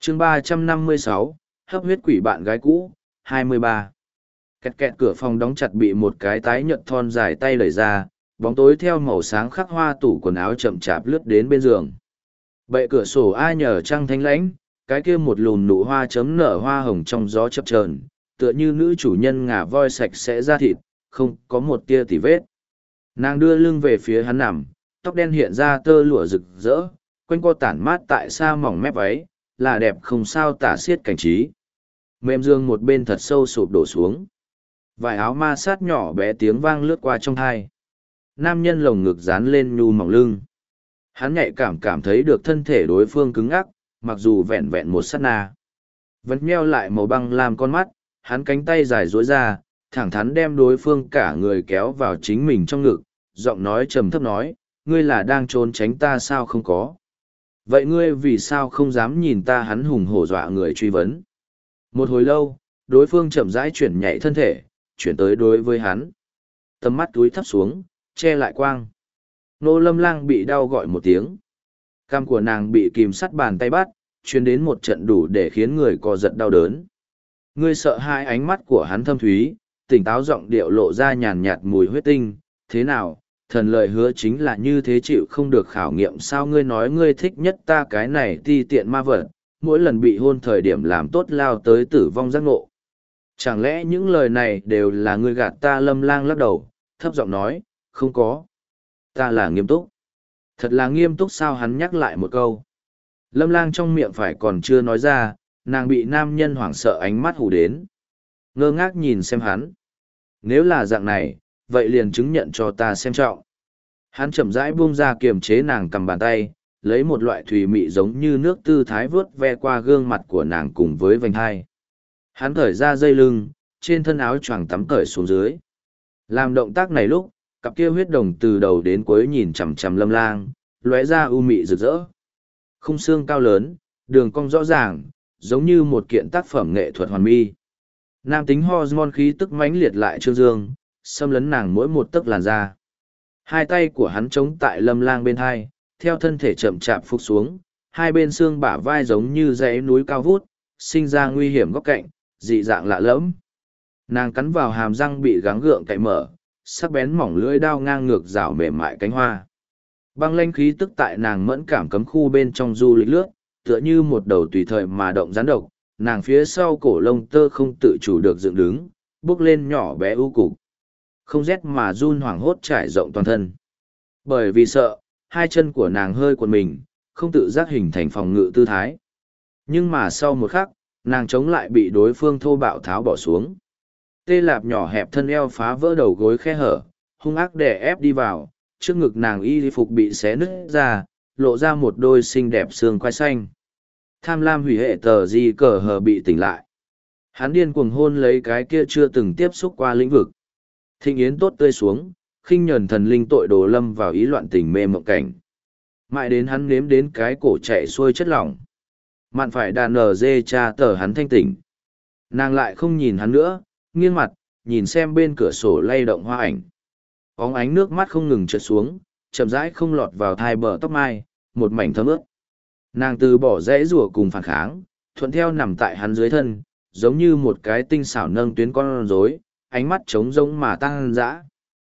chương 356, hấp huyết quỷ bạn gái cũ, 23. Kẹt kẹt cửa phòng đóng chặt bị một cái tái nhợt thon dài tay đẩy ra, bóng tối theo màu sáng khắc hoa tủ quần áo chậm chạp lướt đến bên giường. Bệ cửa sổ ai nhờ trăng thanh lãnh, cái kia một lùm nụ hoa chấm nở hoa hồng trong gió chập chờn, tựa như nữ chủ nhân ngà voi sạch sẽ ra thịt, không có một tia tỉ vết. Nàng đưa lưng về phía hắn nằm, tóc đen hiện ra tơ lụa rực rỡ, quanh co tản mát tại xa mỏng mép váy, là đẹp không sao tả xiết cảnh trí. Mềm dương một bên thật sâu sụp đổ xuống. Vải áo ma sát nhỏ bé tiếng vang lướt qua trong thai. Nam nhân lồng ngực dán lên nhu mỏng lưng. Hắn nhạy cảm thấy được thân thể đối phương cứng ngắc, mặc dù vẹn vẹn một sát na. Vẫn meo lại màu băng làm con mắt, hắn cánh tay dài duỗi ra, thẳng thắn đem đối phương cả người kéo vào chính mình trong ngực, giọng nói trầm thấp nói, ngươi là đang trốn tránh ta sao không có. Vậy ngươi vì sao không dám nhìn ta? Hắn hùng hổ dọa người truy vấn. Một hồi lâu, đối phương chậm rãi chuyển nhảy thân thể, chuyển tới đối với hắn. Tầm mắt túi thấp xuống, che lại quang. Nô Lâm Lang bị đau gọi một tiếng. Cằm của nàng bị kìm sắt bàn tay bắt, truyền đến một trận đủ để khiến người co giật đau đớn. Ngươi sợ hai, ánh mắt của hắn thâm thúy, tỉnh táo giọng điệu lộ ra nhàn nhạt mùi huyết tinh. Thế nào, thần lời hứa chính là như thế, chịu không được khảo nghiệm sao? Ngươi nói ngươi thích nhất ta cái này ti tiện ma vật, mỗi lần bị hôn thời điểm làm tốt lao tới tử vong giác ngộ. Chẳng lẽ những lời này đều là ngươi gạt ta? Lâm Lang lắc đầu, thấp giọng nói, không có. Ta là nghiêm túc. Thật là nghiêm túc sao? Hắn nhắc lại một câu. Lâm Lang trong miệng phải còn chưa nói ra, nàng bị nam nhân hoảng sợ ánh mắt hù đến. Ngơ ngác nhìn xem hắn. Nếu là dạng này, vậy liền chứng nhận cho ta xem trọng. Hắn chậm rãi buông ra kiềm chế nàng cầm bàn tay, lấy một loại thùy mị giống như nước tư thái vớt ve qua gương mặt của nàng cùng với vành hai. Hắn cởi ra dây lưng, trên thân áo choàng tắm cởi xuống dưới. Làm động tác này lúc, cặp kia huyết đồng từ đầu đến cuối nhìn chằm chằm Lâm Lang, lóe ra u mị rực rỡ. Khung xương cao lớn, đường cong rõ ràng, giống như một kiện tác phẩm nghệ thuật hoàn mỹ. Nam tính hormone khí tức mãnh liệt lại trương dương, xâm lấn nàng mỗi một tấc làn da. Hai tay của hắn chống tại Lâm Lang bên hai, theo thân thể chậm chạp phục xuống, hai bên xương bả vai giống như dãy núi cao vút, sinh ra nguy hiểm góc cạnh, dị dạng lạ lẫm. Nàng cắn vào hàm răng bị gắng gượng cạy mở, sắc bén mỏng lưỡi đao ngang ngược rảo mềm mại cánh hoa. Băng lanh khí tức tại nàng mẫn cảm cấm khu bên trong du lịch lướt, tựa như một đầu tùy thời mà động rắn độc, nàng phía sau cổ lông tơ không tự chủ được dựng đứng, bước lên nhỏ bé u cục. Không rét mà run hoảng hốt trải rộng toàn thân. Bởi vì sợ, hai chân của nàng hơi cuộn mình, không tự giác hình thành phòng ngự tư thái. Nhưng mà sau một khắc, nàng chống lại bị đối phương thô bạo tháo bỏ xuống. Tê lạp nhỏ hẹp thân eo phá vỡ đầu gối khe hở, hung ác đè ép đi vào, trước ngực nàng y phục bị xé nứt ra, lộ ra một đôi xinh đẹp xương quai xanh. Tham lam hủy hệ tờ di cờ hờ bị tỉnh lại. Hắn điên cuồng hôn lấy cái kia chưa từng tiếp xúc qua lĩnh vực. Thịnh yến tốt tươi xuống, khinh nhờn thần linh tội đồ lâm vào ý loạn tình mê mộng cảnh. Mãi đến hắn nếm đến cái cổ chạy xuôi chất lỏng. Mạn phải đàn nở dê cha tờ hắn thanh tỉnh. Nàng lại không nhìn hắn nữa, nghiêng mặt, nhìn xem bên cửa sổ lay động hoa ảnh. Óng ánh nước mắt không ngừng trượt xuống, chậm rãi không lọt vào thai bờ tóc mai, một mảnh thấm ướt. Nàng từ bỏ dãy rủa cùng phản kháng, thuận theo nằm tại hắn dưới thân, giống như một cái tinh xảo nâng tuyến con rối, ánh mắt trống rỗng mà tăng dã.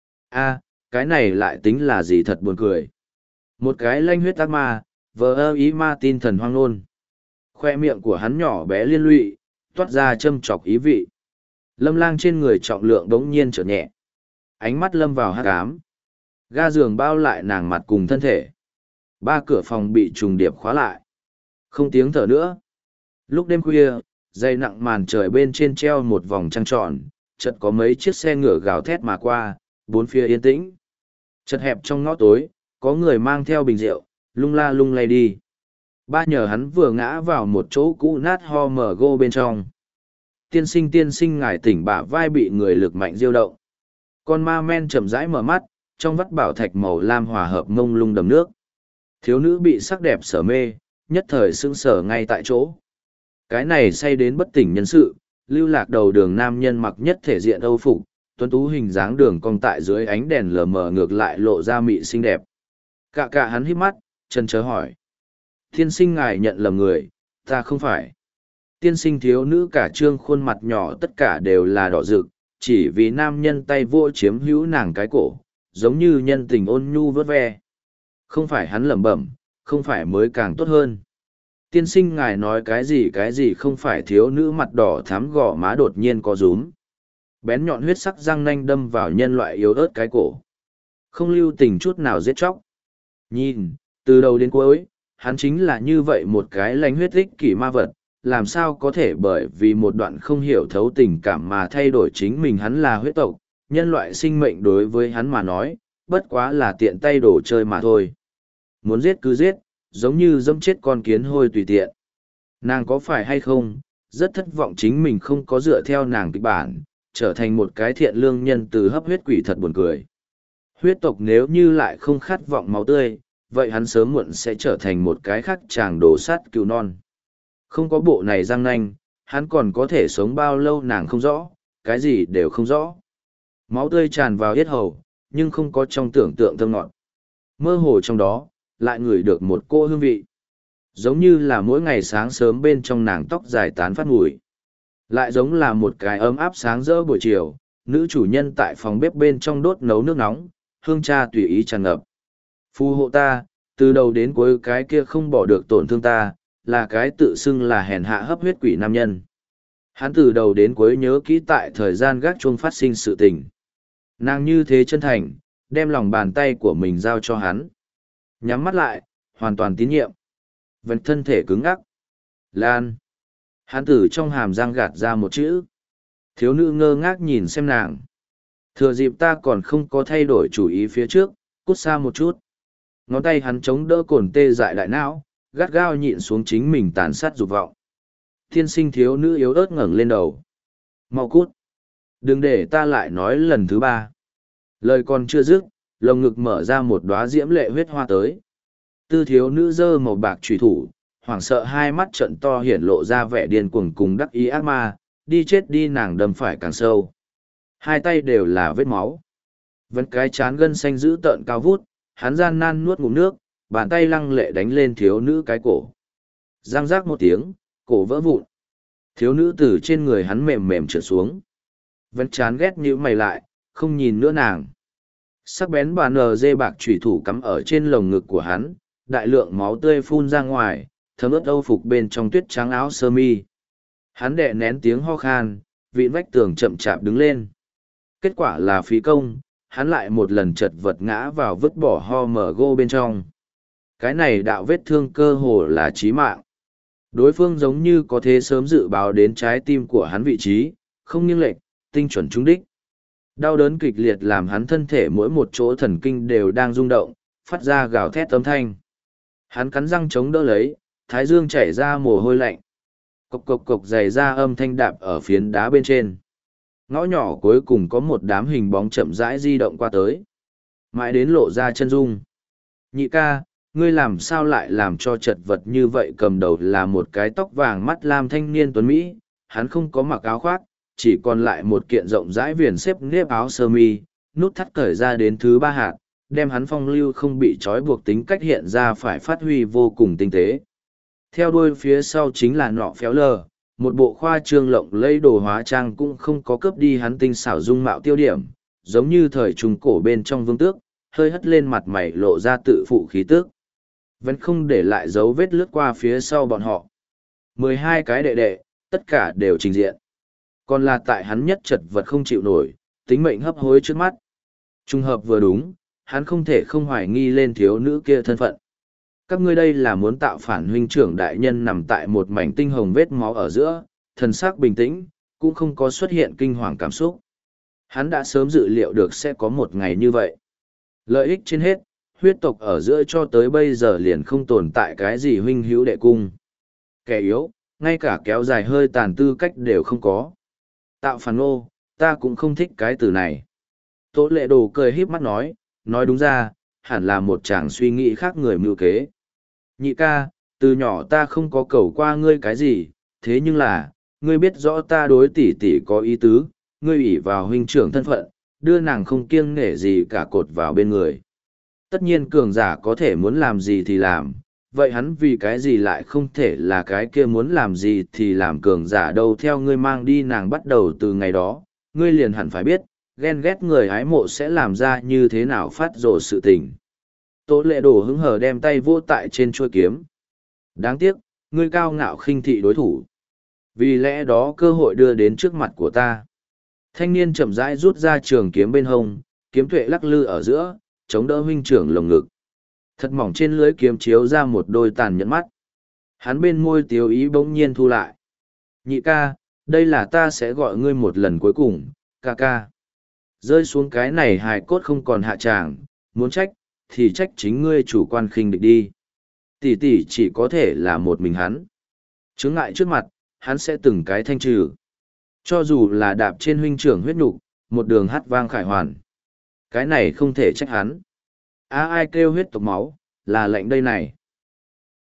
A, cái này lại tính là gì? Thật buồn cười. Một cái lanh huyết ác ma, vờ ơ ý ma tin thần hoang nôn. Khoe miệng của hắn nhỏ bé liên lụy, toát ra châm chọc ý vị. Lâm Lang trên người trọng lượng đống nhiên trở nhẹ. Ánh mắt lâm vào hắc ám. Ga giường bao lại nàng mặt cùng thân thể. Ba cửa phòng bị trùng điệp khóa lại. Không tiếng thở nữa. Lúc đêm khuya, dây nặng màn trời bên trên treo một vòng trăng tròn, chợt có mấy chiếc xe ngựa gào thét mà qua, bốn phía yên tĩnh. Chật hẹp trong ngõ tối, có người mang theo bình rượu, lung la lung lay đi. Ba nhờ hắn vừa ngã vào một chỗ cũ nát ho mờ gô bên trong. Tiên sinh ngài tỉnh, bả vai bị người lực mạnh diêu động. Con ma men chậm rãi mở mắt, trong vắt bảo thạch màu lam hòa hợp mông lung đầm nước. Thiếu nữ bị sắc đẹp sở mê, nhất thời sững sờ ngay tại chỗ. Cái này say đến bất tỉnh nhân sự, lưu lạc đầu đường nam nhân mặc nhất thể diện âu phục, tuấn tú hình dáng đường cong tại dưới ánh đèn lờ mờ ngược lại lộ ra mị xinh đẹp. Cả hắn híp mắt, chân chớ hỏi. Tiên sinh ngài nhận lầm người, Ta không phải. Tiên sinh thiếu nữ cả trương khuôn mặt nhỏ tất cả đều là đỏ rực, chỉ vì nam nhân tay vô chiếm hữu nàng cái cổ, giống như nhân tình ôn nhu vớt ve. Không phải hắn lẩm bẩm, không phải mới càng tốt hơn. Tiên sinh ngài nói cái gì không phải. Thiếu nữ mặt đỏ thắm gò má đột nhiên có rúm. Bén nhọn huyết sắc răng nanh đâm vào nhân loại yếu ớt cái cổ. Không lưu tình chút nào giết chóc. Nhìn, từ đầu đến cuối, hắn chính là như vậy một cái lánh huyết ích kỷ ma vật, làm sao có thể bởi vì một đoạn không hiểu thấu tình cảm mà thay đổi chính mình. Hắn là huyết tộc, nhân loại sinh mệnh đối với hắn mà nói, bất quá là tiện tay đồ chơi mà thôi. Muốn giết cứ giết, giống như dẫm chết con kiến hôi tùy tiện. Nàng có phải hay không, rất thất vọng chính mình không có dựa theo nàng kịch bản, trở thành một cái thiện lương nhân từ hấp huyết quỷ thật buồn cười. Huyết tộc nếu như lại không khát vọng máu tươi, vậy hắn sớm muộn sẽ trở thành một cái khác chàng đổ sát cừu non. Không có bộ này răng nanh, hắn còn có thể sống bao lâu nàng không rõ, cái gì đều không rõ. Máu tươi tràn vào yết hầu, nhưng không có trong tưởng tượng thơm ngọt. Mơ hồ trong đó, lại ngửi được một cô hương vị. Giống như là mỗi ngày sáng sớm bên trong nàng tóc dài tán phát mùi. Lại giống là một cái ấm áp sáng rỡ buổi chiều, nữ chủ nhân tại phòng bếp bên trong đốt nấu nước nóng, hương cha tùy ý tràn ngập. Phù hộ ta, từ đầu đến cuối cái kia không bỏ được tổn thương ta, là cái tự xưng là hèn hạ hấp huyết quỷ nam nhân. Hắn từ đầu đến cuối nhớ kỹ tại thời gian gác chuông phát sinh sự tình. Nàng như thế chân thành, đem lòng bàn tay của mình giao cho hắn. Nhắm mắt lại, hoàn toàn tín nhiệm. Vẫn thân thể cứng ngắc. Lan. Hắn từ trong hàm răng gạt ra một chữ. Thiếu nữ ngơ ngác nhìn xem nàng. Thừa dịp ta còn không có thay đổi chủ ý phía trước, cút xa một chút. Ngón tay hắn chống đỡ cồn tê dại đại não, gắt gao nhịn xuống chính mình tàn sát dục vọng. Thiên sinh thiếu nữ yếu ớt ngẩng lên đầu. Mau cút. Đừng để ta lại nói lần thứ ba. Lời còn chưa dứt, lồng ngực mở ra một đóa diễm lệ huyết hoa tới. Tư thiếu nữ dơ màu bạc trùy thủ, hoảng sợ hai mắt trận to hiển lộ ra vẻ điên cuồng cùng đắc ý ác ma, đi chết đi nàng đâm phải càng sâu. Hai tay đều là vết máu. Vẫn cái chán gân xanh dữ tợn cao vút, hắn gian nan nuốt ngụm nước, bàn tay lăng lệ đánh lên thiếu nữ cái cổ. Giang giác một tiếng, cổ vỡ vụn. Thiếu nữ từ trên người hắn mềm mềm trượt xuống. Vẫn chán ghét như mày lại, không nhìn nữa nàng. Sắc bén bàn dê bạc chủy thủ cắm ở trên lồng ngực của hắn, đại lượng máu tươi phun ra ngoài, thấm ướt âu phục bên trong tuyết trắng áo sơ mi. Hắn đè nén tiếng ho khan, vịn vách tường chậm chạp đứng lên. Kết quả là phí công, hắn lại một lần chật vật ngã vào vứt bỏ ho mở gô bên trong. Cái này đạo vết thương cơ hồ là chí mạng. Đối phương giống như có thế sớm dự báo đến trái tim của hắn vị trí, không nghiêng lệch, tinh chuẩn trúng đích. Đau đớn kịch liệt làm hắn thân thể mỗi một chỗ thần kinh đều đang rung động, phát ra gào thét âm thanh. Hắn cắn răng chống đỡ lấy, thái dương chảy ra mồ hôi lạnh. Cộc cộc cộc giày ra âm thanh đạp ở phiến đá bên trên. Ngõ nhỏ cuối cùng có một đám hình bóng chậm rãi di động qua tới. Mãi đến lộ ra chân dung. Nhị ca, ngươi làm sao lại làm cho chật vật như vậy? Cầm đầu là một cái tóc vàng mắt lam thanh niên tuấn Mỹ, hắn không có mặc áo khoác, chỉ còn lại một kiện rộng rãi viền xếp nếp áo sơ mi, nút thắt cởi ra đến thứ ba hạt, đem hắn phong lưu không bị trói buộc tính cách hiện ra phải phát huy vô cùng tinh tế. Theo đuôi phía sau chính là nọ phéo lờ, một bộ khoa trương lộng lẫy đồ hóa trang cũng không có cướp đi hắn tinh xảo dung mạo tiêu điểm, giống như thời trung cổ bên trong vương tước, hơi hất lên mặt mày lộ ra tự phụ khí tước. Vẫn không để lại dấu vết lướt qua phía sau bọn họ. 12 cái đệ đệ, tất cả đều trình diện. Còn là tại hắn nhất chật vật không chịu nổi, tính mệnh hấp hối trước mắt. Trùng hợp vừa đúng, hắn không thể không hoài nghi lên thiếu nữ kia thân phận. Các ngươi đây là muốn tạo phản? Huynh trưởng đại nhân nằm tại một mảnh tinh hồng vết máu ở giữa, thần sắc bình tĩnh, cũng không có xuất hiện kinh hoàng cảm xúc. Hắn đã sớm dự liệu được sẽ có một ngày như vậy. Lợi ích trên hết, huyết tộc ở giữa cho tới bây giờ liền không tồn tại cái gì huynh hữu đệ cung. Kẻ yếu, ngay cả kéo dài hơi tàn tư cách đều không có. Tạo phản ô, ta cũng không thích cái từ này. Tố lệ đồ cười híp mắt nói đúng ra, hẳn là một chàng suy nghĩ khác người mưu kế. Nhị ca, từ nhỏ ta không có cầu qua ngươi cái gì, thế nhưng là, ngươi biết rõ ta đối tỷ tỷ có ý tứ, ngươi ủy vào huynh trưởng thân phận, đưa nàng không kiêng nể gì cả cột vào bên người. Tất nhiên cường giả có thể muốn làm gì thì làm, vậy hắn vì cái gì lại không thể là cái kia muốn làm gì thì làm cường giả đâu theo ngươi mang đi nàng bắt đầu từ ngày đó, ngươi liền hẳn phải biết, ghen ghét người hái mộ sẽ làm ra như thế nào phát rồ sự tình. Tố lệ đồ hứng hở đem tay vô tại trên chuôi kiếm. Đáng tiếc, ngươi cao ngạo khinh thị đối thủ. Vì lẽ đó cơ hội đưa đến trước mặt của ta. Thanh niên chậm rãi rút ra trường kiếm bên hông, kiếm tuệ lắc lư ở giữa, chống đỡ huynh trưởng lồng ngực. Thật mỏng trên lưới kiếm chiếu ra một đôi tàn nhẫn mắt. Hắn bên môi tiếu ý bỗng nhiên thu lại. Nhị ca, đây là ta sẽ gọi ngươi một lần cuối cùng, ca ca. Rơi xuống cái này hài cốt không còn hạ tràng, muốn trách, thì trách chính ngươi chủ quan khinh địch đi. Tỷ tỷ chỉ có thể là một mình hắn. Chướng ngại trước mặt, hắn sẽ từng cái thanh trừ. Cho dù là đạp trên huynh trưởng huyết nục, một đường hát vang khải hoàn. Cái này không thể trách hắn. Ai kêu huyết tộc máu, là lệnh đây này.